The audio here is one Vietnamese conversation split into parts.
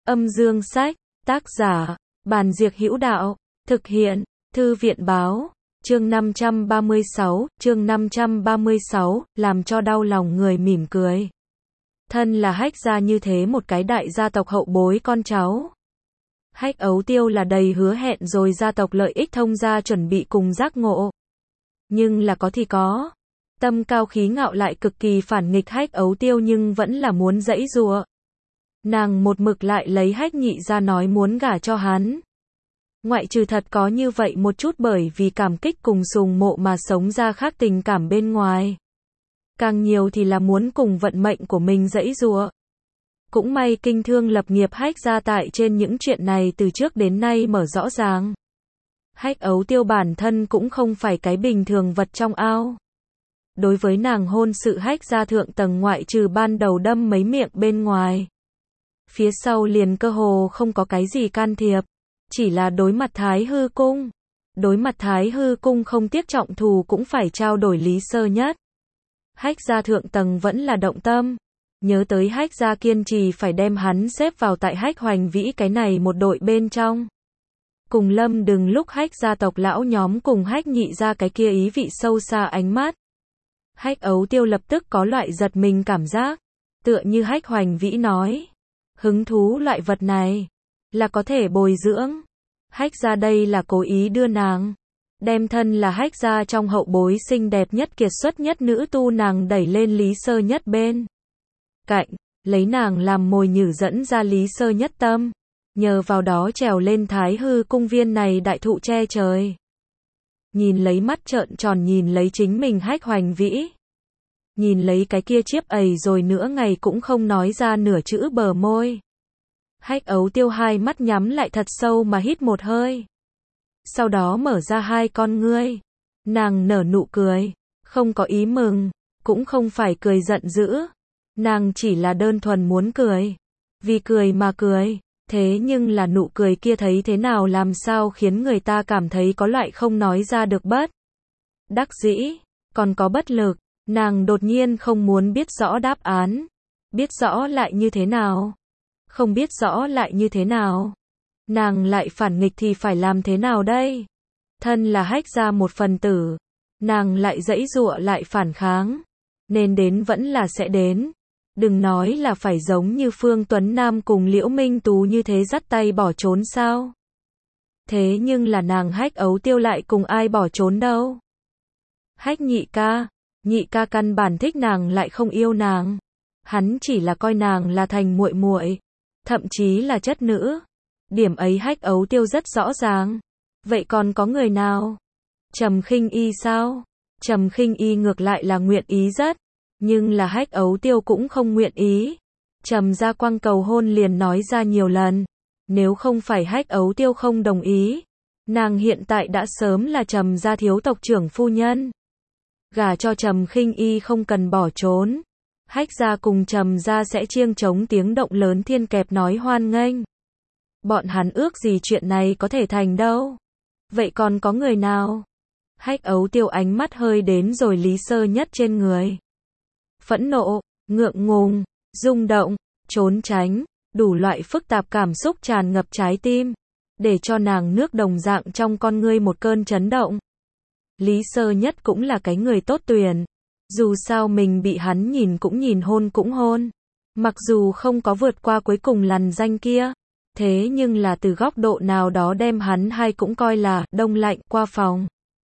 Âm dương sách, tác giả, Bàn Diệc Hữu Đạo, thực hiện, Thư viện Báo, chương 536, làm cho đau lòng người mỉm cười. Thân là Hách gia như thế một cái đại gia tộc hậu bối con cháu. Hách Ấu Tiêu là đầy hứa hẹn rồi gia tộc lợi ích thông gia chuẩn bị cùng giác ngộ. Nhưng là có thì có. Tâm cao khí ngạo lại cực kỳ phản nghịch Hách Ấu Tiêu nhưng vẫn là muốn giãy giụa. Nàng một mực lại lấy Hách Nhị ra nói muốn gả cho hắn. Ngoại trừ thật có như vậy một chút bởi vì cảm kích cùng sùng mộ mà sống ra khác tình cảm bên ngoài. Càng nhiều thì là muốn cùng vận mệnh của mình giãy giụa. Cũng may kinh thương lập nghiệp Hách gia tại trên những chuyện này từ trước đến nay mở rõ ràng. Hách Ấu Tiêu bản thân cũng không phải cái bình thường vật trong ao. Đối với nàng hôn sự Hách gia thượng tầng ngoại trừ ban đầu đâm mấy miệng bên ngoài. Phía sau liền cơ hồ không có cái gì can thiệp. Chỉ là đối mặt Thái Hư Cung. Đối mặt Thái Hư Cung không tiếc trọng thù cũng phải trao đổi Lý Sơ Nhất. Hách gia thượng tầng vẫn là động tâm. Nhớ tới Hách gia kiên trì phải đem hắn xếp vào tại Hách Hoành Vĩ cái này một đội bên trong. Cùng Lâm Đừng lúc Hách gia tộc lão nhóm cùng Hách Nhị gia cái kia ý vị sâu xa ánh mắt. Hách Ấu Tiêu lập tức có loại giật mình cảm giác. Tựa như Hách Hoành Vĩ nói. Hứng thú loại vật này. Là có thể bồi dưỡng. Hách gia đây là cố ý đưa nàng. Đem thân là Hách gia trong hậu bối xinh đẹp nhất kiệt xuất nhất nữ tu nàng đẩy lên Lý Sơ Nhất bên cạnh, lấy nàng làm mồi nhử dẫn ra Lý Sơ Nhất tâm, nhờ vào đó trèo lên Thái Hư Cung viên này đại thụ che trời. Nhìn lấy mắt trợn tròn nhìn lấy chính mình Hách Hoành Vĩ. Nhìn lấy cái kia chiếp ầy rồi nửa ngày cũng không nói ra nửa chữ bờ môi. Hách Ấu Tiêu hai mắt nhắm lại thật sâu mà hít một hơi. Sau đó mở ra hai con ngươi. Nàng nở nụ cười, không có ý mừng, cũng không phải cười giận dữ. Nàng chỉ là đơn thuần muốn cười. Vì cười mà cười, thế nhưng là nụ cười kia thấy thế nào làm sao khiến người ta cảm thấy có loại không nói ra được bất đắc dĩ, còn có bất lực. Nàng đột nhiên không muốn biết rõ đáp án. Biết rõ lại như thế nào? Không biết rõ lại như thế nào? Nàng lại phản nghịch thì phải làm thế nào đây? Thân là Hách gia một phần tử. Nàng lại giãy giụa lại phản kháng. Nên đến vẫn là sẽ đến. Đừng nói là phải giống như Phương Tuấn Nam cùng Liễu Minh Tú như thế dắt tay bỏ trốn sao? Thế nhưng là nàng Hách Ấu Tiêu lại cùng ai bỏ trốn đâu? Hách Nhị ca căn bản thích nàng lại không yêu nàng. Hắn chỉ là coi nàng là thành muội muội, thậm chí là chất nữ. Điểm ấy Hách Ấu Tiêu rất rõ ràng. Vậy còn có người nào? Trầm Khinh Y sao? Trầm Khinh Y ngược lại là nguyện ý rất, nhưng là Hách Ấu Tiêu cũng không nguyện ý. Trầm gia quang cầu hôn liền nói ra nhiều lần, nếu không phải Hách Ấu Tiêu không đồng ý, nàng hiện tại đã sớm là Trầm gia thiếu tộc trưởng phu nhân. Gả cho Trầm Khinh Y không cần bỏ trốn. Hách gia cùng Trầm gia sẽ chiêng trống tiếng động lớn thiên kẹp nói hoan nghênh. Bọn hắn ước gì chuyện này có thể thành đâu. Vậy còn có người nào? Hách Ấu Tiêu ánh mắt hơi đến rồi Lý Sơ Nhất trên người. Phẫn nộ, ngượng ngùng, rung động, trốn tránh, đủ loại phức tạp cảm xúc tràn ngập trái tim, để cho nàng nước đồng dạng trong con ngươi một cơn chấn động. Lý Sơ Nhất cũng là cái người tốt tuyển. Dù sao mình bị hắn nhìn cũng nhìn hôn cũng hôn. Mặc dù không có vượt qua cuối cùng lằn danh kia. Thế nhưng là từ góc độ nào đó đem hắn hai cũng coi là đông lạnh qua phòng.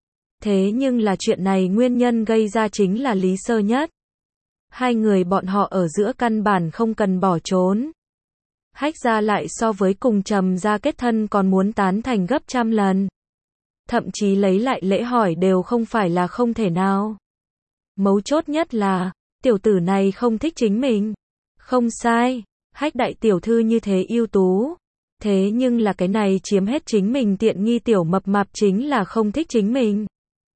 Thế nhưng là chuyện này nguyên nhân gây ra chính là Lý Sơ Nhất. Hai người bọn họ ở giữa căn bản không cần bỏ trốn. Hách gia lại so với cùng Trầm gia kết thân còn muốn tán thành gấp trăm lần. Thậm chí lấy lại lễ hỏi đều không phải là không thể nào. Mấu chốt nhất là, tiểu tử này không thích chính mình. Không sai, Hách đại tiểu thư như thế ưu tú. Thế nhưng là cái này chiếm hết chính mình tiện nghi tiểu mập mạp chính là không thích chính mình.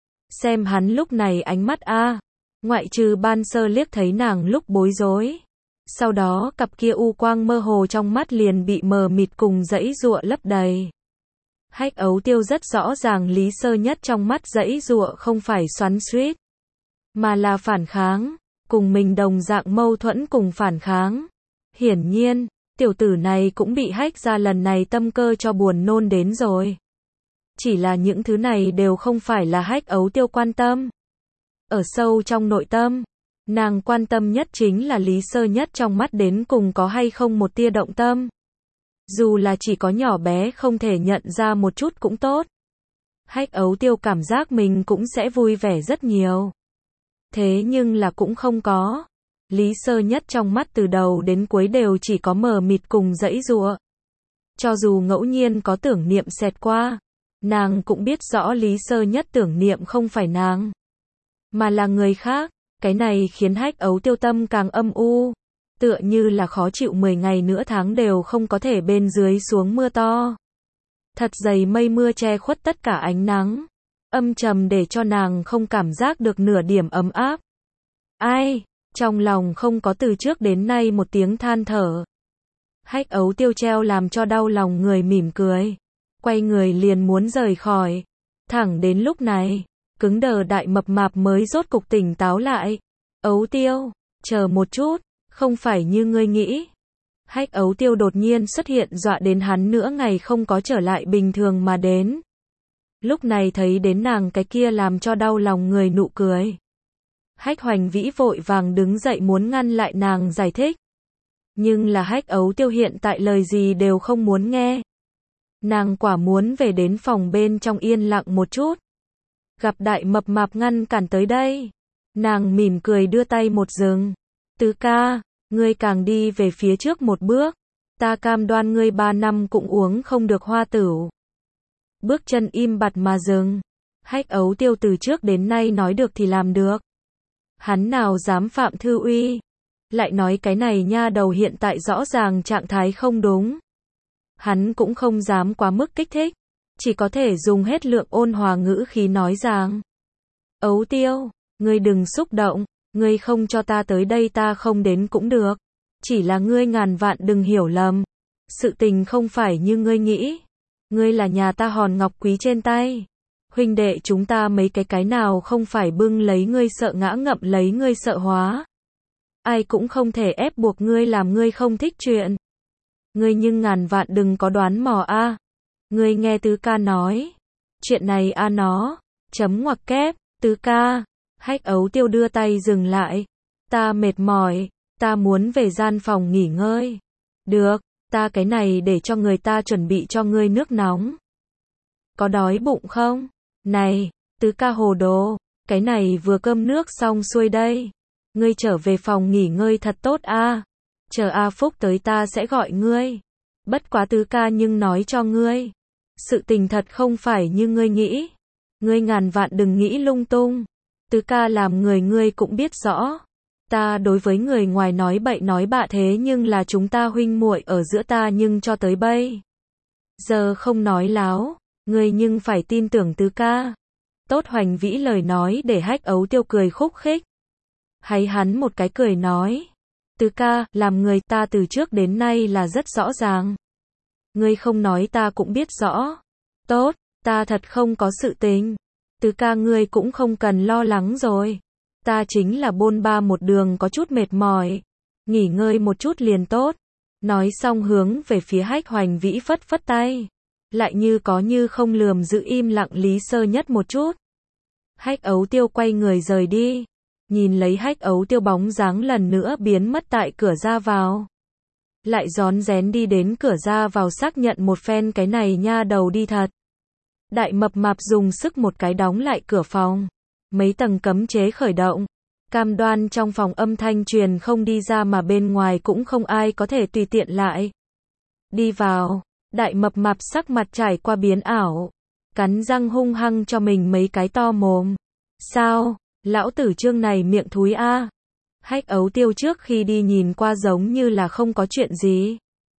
Xem hắn lúc này ánh mắt ngoại trừ ban sơ liếc thấy nàng lúc bối rối. Sau đó cặp kia u quang mơ hồ trong mắt liền bị mờ mịt cùng giãy giụa lấp đầy. Hách Ấu Tiêu rất rõ ràng Lý Sơ Nhất trong mắt giãy giụa không phải xoắn xuýt, mà là phản kháng, cùng mình đồng dạng mâu thuẫn cùng phản kháng. Hiển nhiên, Tiểu tử này cũng bị Hách gia lần này tâm cơ cho buồn nôn đến rồi. Chỉ là những thứ này đều không phải là Hách Ấu Tiêu quan tâm. Ở sâu trong nội tâm, nàng quan tâm nhất chính là Lý Sơ Nhất trong mắt đến cùng có hay không một tia động tâm. Dù là chỉ có nhỏ bé không thể nhận ra một chút cũng tốt. Hách Ấu Tiêu cảm giác mình cũng sẽ vui vẻ rất nhiều. Thế nhưng là cũng không có. Lý Sơ Nhất trong mắt từ đầu đến cuối đều chỉ có mờ mịt cùng giãy giụa. Cho dù ngẫu nhiên có tưởng niệm xẹt qua, nàng cũng biết rõ Lý Sơ Nhất tưởng niệm không phải nàng, mà là người khác. Cái này khiến Hách Ấu Tiêu tâm càng âm u, tựa như là khó chịu 10 ngày nửa tháng đều không có thể bên dưới xuống mưa to. Thật dày mây mưa che khuất tất cả ánh nắng, âm trầm để cho nàng không cảm giác được nửa điểm ấm áp. Ai, trong lòng không có từ trước đến nay một tiếng than thở. Hách Ấu Tiêu treo làm cho đau lòng người mỉm cười, quay người liền muốn rời khỏi. Thẳng đến lúc này, cứng đờ đại mập mạp mới rốt cục tỉnh táo lại. Ấu Tiêu, chờ một chút, không phải như ngươi nghĩ. Hách Ấu Tiêu đột nhiên xuất hiện dọa đến hắn nửa ngày không có trở lại bình thường mà đến. Lúc này thấy đến nàng cái kia làm cho đau lòng người nụ cười. Hách Hoành Vĩ vội vàng đứng dậy muốn ngăn lại nàng giải thích. Nhưng là Hách Ấu Tiêu hiện tại lời gì đều không muốn nghe. Nàng quả muốn về đến phòng bên trong yên lặng một chút. Gặp đại mập mạp ngăn cản tới đây. Nàng mỉm cười đưa tay một dừng. Tứ ca, ngươi càng đi về phía trước một bước, ta cam đoan ngươi 3 năm cũng uống không được hoa tửu. Bước chân im bặt mà dừng. Hách Ấu Tiêu từ trước đến nay nói được thì làm được. Hắn nào dám phạm thư uy. Lại nói cái này nha đầu hiện tại rõ ràng trạng thái không đúng. Hắn cũng không dám quá mức kích thích. Chỉ có thể dùng hết lượng ôn hòa ngữ khí nói rằng. Ấu Tiêu, ngươi đừng xúc động. Ngươi không cho ta tới đây ta không đến cũng được. Chỉ là ngươi ngàn vạn đừng hiểu lầm. Sự tình không phải như ngươi nghĩ. Ngươi là nhà ta hòn ngọc quý trên tay. Huynh đệ chúng ta mấy cái nào không phải bưng lấy ngươi sợ ngã ngậm lấy ngươi sợ hóa. Ai cũng không thể ép buộc ngươi làm ngươi không thích chuyện. Ngươi nhưng ngàn vạn đừng có đoán mò a. Ngươi nghe tứ ca nói. Chuyện này a nó. Chấm ngoặc kép. Tứ ca. Hách Ấu Tiêu đưa tay dừng lại. Ta mệt mỏi. Ta muốn về gian phòng nghỉ ngơi. Được. Ta cái này để cho người ta chuẩn bị cho ngươi nước nóng. Có đói bụng không? Này, tứ ca hồ đồ. Cái này vừa cơm nước xong xuôi đây. Ngươi trở về phòng nghỉ ngơi thật tốt a. Chờ A Phúc tới ta sẽ gọi ngươi. Bất quá tứ ca nhưng nói cho ngươi. Sự tình thật không phải như ngươi nghĩ. Ngươi ngàn vạn đừng nghĩ lung tung. Tứ ca làm người ngươi cũng biết rõ. Ta đối với người ngoài nói bậy nói bạ thế nhưng là chúng ta huynh muội ở giữa ta nhưng cho tới bây giờ không nói láo. Ngươi nhưng phải tin tưởng tứ ca. Tốt Hoành Vĩ lời nói để Hách Ấu Tiêu cười khúc khích. Hay hắn một cái cười nói. Tứ ca, làm người ta từ trước đến nay là rất rõ ràng. Ngươi không nói ta cũng biết rõ. Tốt, ta thật không có sự tình. Tứ ca ngươi cũng không cần lo lắng rồi. Ta chính là bôn ba một đường có chút mệt mỏi. Nghỉ ngơi một chút liền tốt. Nói xong hướng về phía Hách Hoành Vĩ phất phất tay. Lại như có như không lườm giữ im lặng Lý Sơ Nhất một chút. Hách Ấu Tiêu quay người rời đi. Nhìn lấy Hách Ấu Tiêu bóng dáng lần nữa biến mất tại cửa ra vào. Lại rón rén đi đến cửa ra vào xác nhận một phen cái này nha đầu đi thật. Đại mập mạp dùng sức một cái đóng lại cửa phòng. Mấy tầng cấm chế khởi động. Cam đoan trong phòng âm thanh truyền không đi ra mà bên ngoài cũng không ai có thể tùy tiện lại. Đi vào. Đại mập mạp sắc mặt trải qua biến ảo. Cắn răng hung hăng cho mình mấy cái to mồm. Sao? Lão tử Trương này miệng thúi a. Hách Ấu Tiêu trước khi đi nhìn qua giống như là không có chuyện gì.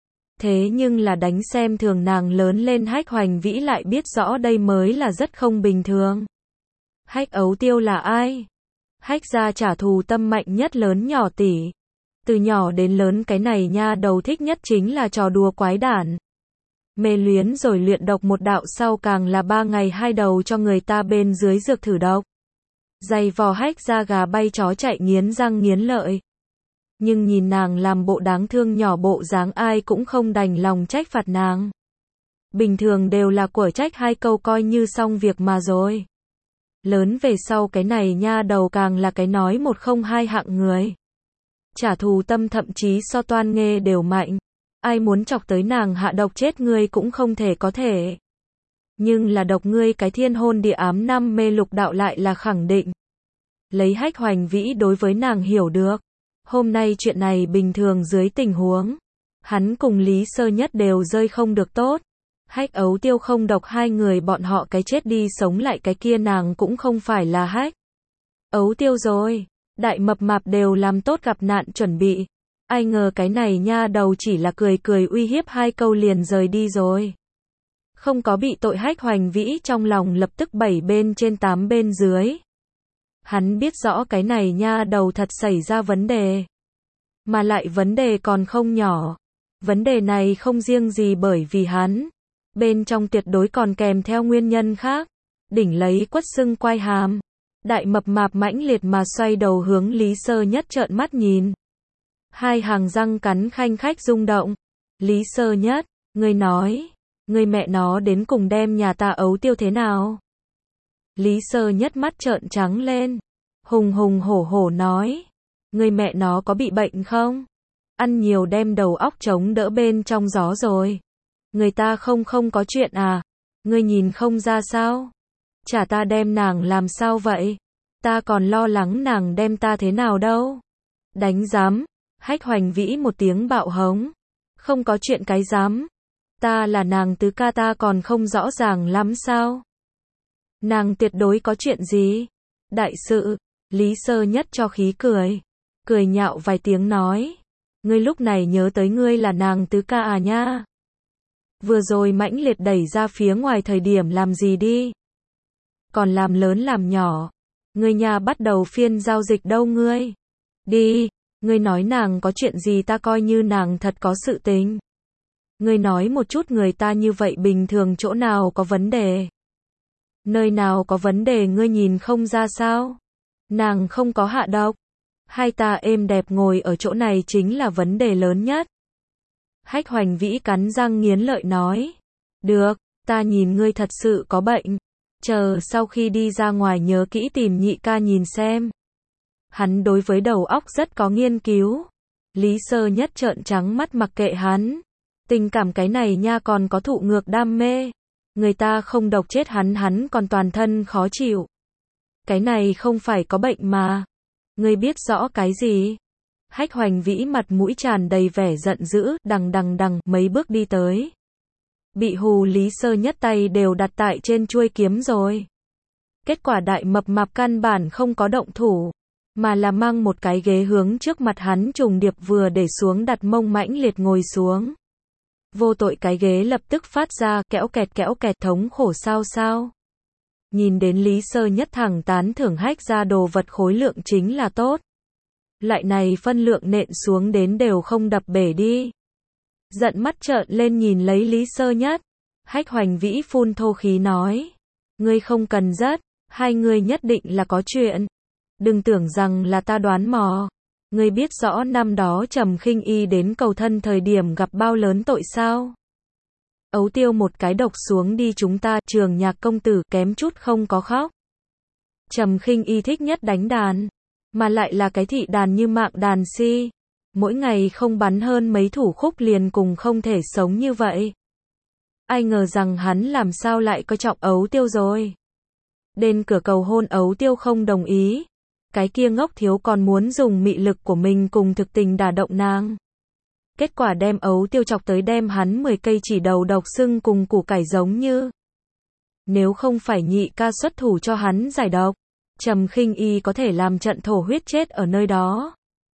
Thế nhưng là đánh xem thường nàng lớn lên Hách Hoành Vĩ lại biết rõ đây mới là rất không bình thường. Hách Ấu Tiêu là ai? Hách gia trả thù tâm mạnh nhất lớn nhỏ tỷ. Từ nhỏ đến lớn cái này nha đầu thích nhất chính là trò đùa quái đản. Mê luyến rồi luyện độc một đạo sau càng là 3 ngày 2 đầu cho người ta bên dưới dược thử độc. Giày vò Hách gia gà bay chó chạy nghiến răng nghiến lợi. Nhưng nhìn nàng làm bộ đáng thương nhỏ bộ dáng ai cũng không đành lòng trách phạt nàng. Bình thường đều là quở trách 2 câu coi như xong việc mà rồi. Lớn về sau cái này nha đầu càng là cái nói 102 hạng người. Trả thù tâm thậm chí so Toan Nghê đều mạnh. Ai muốn chọc tới nàng hạ độc chết ngươi cũng không thể có thể. Nhưng là độc ngươi cái thiên hôn địa ám năm mê lục đạo lại là khẳng định. Lấy Hách Hoành Vĩ đối với nàng hiểu được. Hôm nay chuyện này bình thường dưới tình huống. Hắn cùng Lý Sơ Nhất đều rơi không được tốt. Hách Ấu Tiêu không độc 2 người bọn họ cái chết đi sống lại cái kia nàng cũng không phải là Hách Ấu Tiêu rồi. Đại mập mạp đều làm tốt gặp nạn chuẩn bị. Ai ngờ cái này nha đầu chỉ là cười cười uy hiếp 2 câu liền rời đi rồi. Không có bị tội Hách Hoành Vĩ trong lòng lập tức 7 bên trên 8 bên dưới. Hắn biết rõ cái này nha đầu thật xảy ra vấn đề. Mà lại vấn đề còn không nhỏ. Vấn đề này không riêng gì bởi vì hắn. Bên trong tuyệt đối còn kèm theo nguyên nhân khác. Đỉnh lấy quất sưng quai hàm. Đại mập mạp mãnh liệt mà xoay đầu hướng Lý Sơ Nhất trợn mắt nhìn. 2 hàng răng cắn khanh khách rung động. Lý Sơ Nhất, ngươi nói, ngươi mẹ nó đến cùng đem nhà ta Ấu Tiêu thế nào? Lý Sơ Nhất mắt trợn trắng lên. Hùng hùng hổ hổ nói. Ngươi mẹ nó có bị bệnh không? Ăn nhiều đem đầu óc chống đỡ bên trong gió rồi. Người ta không có chuyện à? Ngươi nhìn không ra sao? Chả ta đem nàng làm sao vậy? Ta còn lo lắng nàng đem ta thế nào đâu? Đánh giám. Hách Hoành Vĩ một tiếng bạo hống. Không có chuyện cái giám. Ta là nàng tứ ca ta còn không rõ ràng lắm sao? Nàng tuyệt đối có chuyện gì? Đại sự. Lý Sơ Nhất cho khí cười. Cười nhạo vài tiếng nói. Ngươi lúc này nhớ tới ngươi là nàng tứ ca à nha? Vừa rồi mãnh liệt đẩy ra phía ngoài thời điểm làm gì đi? Còn làm lớn làm nhỏ. Ngươi nhà bắt đầu phiên giao dịch đâu ngươi? Đi, ngươi nói nàng có chuyện gì ta coi như nàng thật có sự tình. Ngươi nói một chút người ta như vậy bình thường chỗ nào có vấn đề? Nơi nào có vấn đề ngươi nhìn không ra sao? Nàng không có hạ độc. Hai ta êm đẹp ngồi ở chỗ này chính là vấn đề lớn nhất. Hách Hoành Vĩ cắn răng nghiến lợi nói. Được, ta nhìn ngươi thật sự có bệnh. Chờ sau khi đi ra ngoài nhớ kỹ tìm nhị ca nhìn xem. Hắn đối với đầu óc rất có nghiên cứu. Lý Sơ Nhất trợn trắng mắt mặc kệ hắn. Tình cảm cái này nha còn có thụ ngược đam mê. Người ta không độc chết hắn còn toàn thân khó chịu. Cái này không phải có bệnh mà. Ngươi biết rõ cái gì? Hách Hoành Vĩ mặt mũi tràn đầy vẻ giận dữ, đằng mấy bước đi tới. Bị hù Lý Sơ Nhất tay đều đặt tại trên chuôi kiếm rồi. Kết quả đại mập mạp căn bản không có động thủ, mà là mang một cái ghế hướng trước mặt hắn trùng điệp vừa để xuống đặt mông mãnh liệt ngồi xuống. Vô tội cái ghế lập tức phát ra kẽo kẹt thống khổ sao. Nhìn đến Lý Sơ Nhất thẳng tán thưởng Hách ra đồ vật khối lượng chính là tốt. Lại này phân lượng nện xuống đến đều không đập bể đi. Giận mắt trợn lên nhìn lấy Lý Sơ Nhất. Hách Hoành Vĩ phun thô khí nói. Ngươi không cần rất, hai người nhất định là có chuyện. Đừng tưởng rằng là ta đoán mò. Ngươi biết rõ năm đó Trầm Khinh Y đến cầu thân thời điểm gặp bao lớn tội sao? Ấu Tiêu một cái độc xuống đi chúng ta, Trường Nhạc công tử kém chút không có khóc. Trầm Khinh Y thích nhất đánh đàn, mà lại là cái thị đàn như mạng đàn si. Mỗi ngày không bắn hơn mấy thủ khúc liền cùng không thể sống như vậy. Ai ngờ rằng hắn làm sao lại coi trọng Ấu Tiêu rồi. Đến cửa cầu hôn Ấu Tiêu không đồng ý. Cái kia ngốc thiếu còn muốn dùng mị lực của mình cùng thực tình đả động nàng. Kết quả đem Ấu Tiêu chọc tới đem hắn 10 cây chỉ đầu độc sưng cùng củ cải giống như. Nếu không phải nhị ca xuất thủ cho hắn giải độc, Trầm Khinh Y có thể làm trận thổ huyết chết ở nơi đó.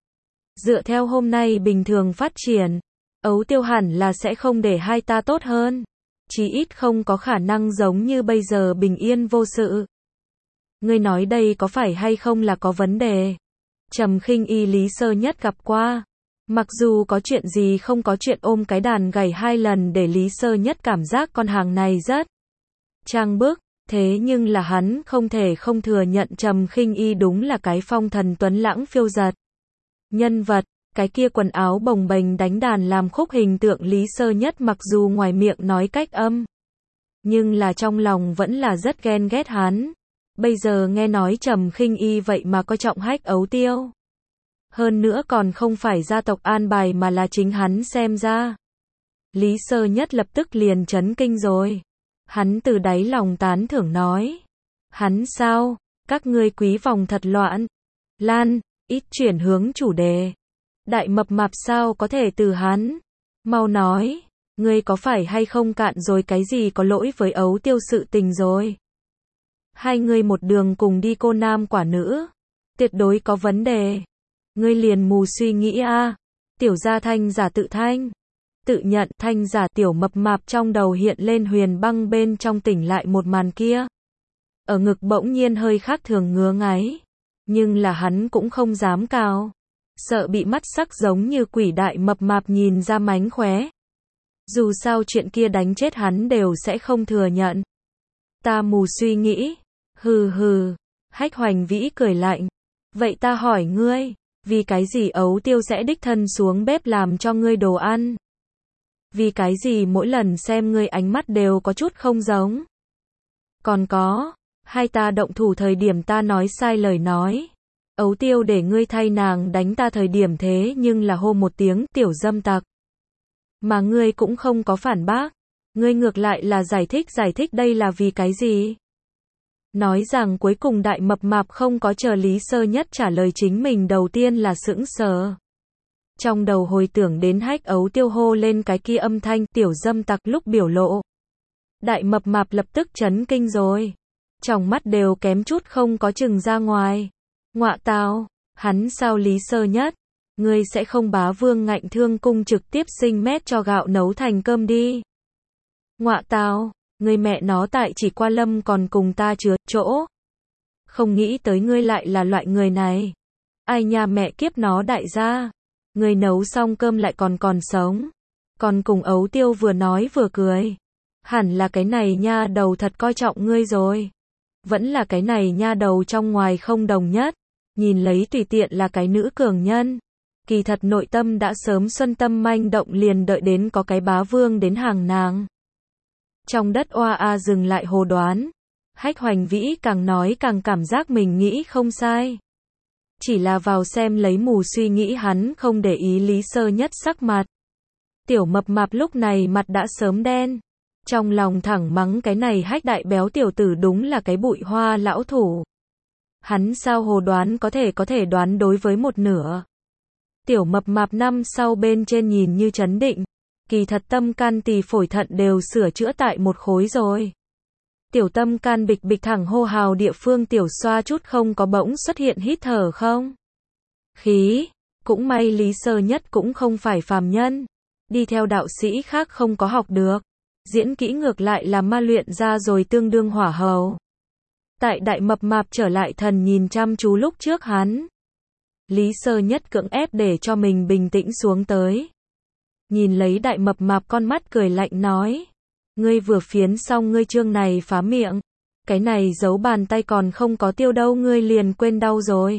Dựa theo hôm nay bình thường phát triển, Ấu Tiêu hẳn là sẽ không để hai ta tốt hơn. Chí ít không có khả năng giống như bây giờ bình yên vô sự. Ngươi nói đây có phải hay không là có vấn đề? Trầm Khinh Y Lý Sơ Nhất gặp qua. Mặc dù có chuyện gì không có chuyện ôm cái đàn gảy 2 lần để Lý Sơ Nhất cảm giác con hàng này rất trang bức, thế nhưng là hắn không thể không thừa nhận Trầm Khinh Y đúng là cái phong thần tuấn lãng phiêu giật. Nhân vật, Cái kia quần áo bồng bềnh đánh đàn làm khúc hình tượng Lý Sơ Nhất mặc dù ngoài miệng nói cách âm, nhưng là trong lòng vẫn là rất ghen ghét hắn. Bây giờ nghe nói Trầm Khinh Y vậy mà coi trọng Hách Ấu Tiêu. Hơn nữa còn không phải gia tộc an bài mà là chính hắn xem ra. Lý Sơ Nhất lập tức liền chấn kinh rồi. Hắn từ đáy lòng tán thưởng nói. Hắn sao? Các ngươi quý vòng thật loạn. Lan, ít chuyển hướng chủ đề. Đại mập mạp sao có thể từ hắn? Mau nói, ngươi có phải hay không cạn rồi cái gì có lỗi với Ấu Tiêu sự tình rồi? Hai người một đường cùng đi cô nam quả nữ. Tuyệt đối có vấn đề. Ngươi liền mù suy nghĩ a. Tiểu gia Thanh giả tự thanh. Tự nhận Thanh giả tiểu mập mạp trong đầu hiện lên Huyền Băng bên trong tỉnh lại một màn kia. Ở ngực bỗng nhiên hơi khác thường ngứa ngáy. Nhưng là hắn cũng không dám cào. Sợ bị mắt sắc giống như quỷ đại mập mạp nhìn ra mánh khóe. Dù sao chuyện kia đánh chết hắn đều sẽ không thừa nhận. Ta mù suy nghĩ. Hừ hừ. Hách Hoành Vĩ cười lạnh. Vậy ta hỏi ngươi, vì cái gì Ấu Tiêu sẽ đích thân xuống bếp làm cho ngươi đồ ăn? Vì cái gì mỗi lần xem ngươi ánh mắt đều có chút không giống? Còn có, hai ta động thủ thời điểm ta nói sai lời nói. Ấu Tiêu để ngươi thay nàng đánh ta thời điểm thế nhưng là hô một tiếng tiểu dâm tặc. Mà ngươi cũng không có phản bác. Ngươi ngược lại là giải thích đây là vì cái gì? Nói rằng cuối cùng đại mập mạp không có chờ Lý Sơ Nhất trả lời chính mình đầu tiên là sững sờ. Trong đầu hồi tưởng đến Hách Ấu Tiêu hô lên cái kia âm thanh tiểu dâm tặc lúc biểu lộ. Đại mập mạp lập tức chấn kinh rồi. Trong mắt đều kém chút không có chừng ra ngoài. Ngọa tào, hắn sao Lý Sơ Nhất? Ngươi sẽ không bá vương ngạnh thương cung trực tiếp sinh mét cho gạo nấu thành cơm đi. Ngọa tào, ngươi mẹ nó tại chỉ qua lâm còn cùng ta chứa chỗ. Không nghĩ tới ngươi lại là loại người này. Ai nha mẹ kiếp nó đại gia. Ngươi nấu xong cơm lại còn sống. Còn cùng Ấu Tiêu vừa nói vừa cười. Hẳn là cái này nha đầu thật coi trọng ngươi rồi. Vẫn là cái này nha đầu trong ngoài không đồng nhất. Nhìn lấy tùy tiện là cái nữ cường nhân. Kỳ thật nội tâm đã sớm xuân tâm manh động liền đợi đến có cái bá vương đến hàng nàng. Trong đất oa a dừng lại hồ đoán. Hách Hoành Vĩ càng nói càng cảm giác mình nghĩ không sai. Chỉ là vào xem lấy mù suy nghĩ hắn không để ý Lý Sơ Nhất sắc mặt. Tiểu mập mạp lúc này mặt đã sớm đen. Trong lòng thẳng mắng cái này Hách đại béo tiểu tử đúng là cái bụi hoa lão thủ. Hắn sao hồ đoán có thể đoán đối với một nửa. Tiểu mập mạp năm sau bên trên nhìn như chấn định. Kỳ thật tâm can tỳ phổi thận đều sửa chữa tại một khối rồi. Tiểu tâm can bịch bịch thẳng hô hào địa phương tiểu xoa chút không có bỗng xuất hiện hít thở không. Khí, cũng may Lý Sơ Nhất cũng không phải phàm nhân. Đi theo đạo sĩ khác không có học được. Diễn kỹ ngược lại là ma luyện ra rồi tương đương hỏa hầu. Tại đại mập mạp trở lại thần nhìn chăm chú lúc trước hắn. Lý Sơ Nhất cưỡng ép để cho mình bình tĩnh xuống tới. Nhìn lấy đại mập mạp con mắt cười lạnh nói. Ngươi vừa phiến xong ngươi chương này phá miệng. Cái này giấu bàn tay còn không có tiêu đâu ngươi liền quên đau rồi.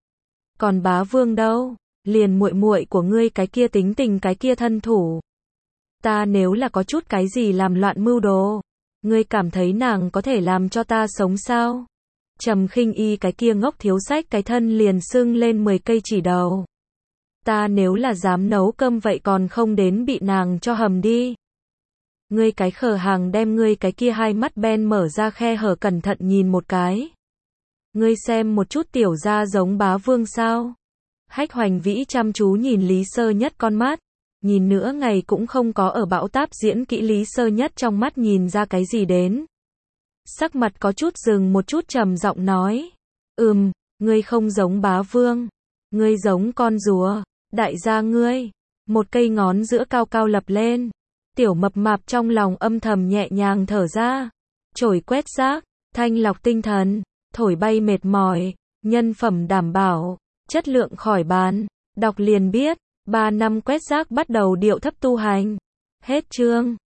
Còn bá vương đâu? Liền muội muội của ngươi cái kia tính tình cái kia thân thủ. Ta nếu là có chút cái gì làm loạn mưu đồ. Ngươi cảm thấy nàng có thể làm cho ta sống sao? Trầm Khinh Y cái kia ngốc thiếu sách cái thân liền sưng lên 10 cây chỉ đầu. Ta nếu là dám nấu cơm vậy còn không đến bị nàng cho hầm đi. Ngươi cái khờ hàng đem ngươi cái kia hai mắt ben mở ra khe hở cẩn thận nhìn một cái. Ngươi xem một chút tiểu gia giống bá vương sao? Hách Hoành Vĩ chăm chú nhìn Lý Sơ Nhất con mắt. Nhìn nữa ngày cũng không có ở bão táp diễn kỹ Lý Sơ Nhất trong mắt nhìn ra cái gì đến. Sắc mặt có chút dừng một chút trầm giọng nói. Ngươi không giống bá vương. Ngươi giống con rùa. Đại gia ngươi. Một cây ngón giữa cao cao lập lên. Tiểu mập mạp trong lòng âm thầm nhẹ nhàng thở ra. Chổi quét rác. Thanh lọc tinh thần. Thổi bay mệt mỏi. Nhân phẩm đảm bảo. Chất lượng khỏi bàn. Đọc liền biết. 3 năm quét rác bắt đầu điệu thấp tu hành. Hết chương.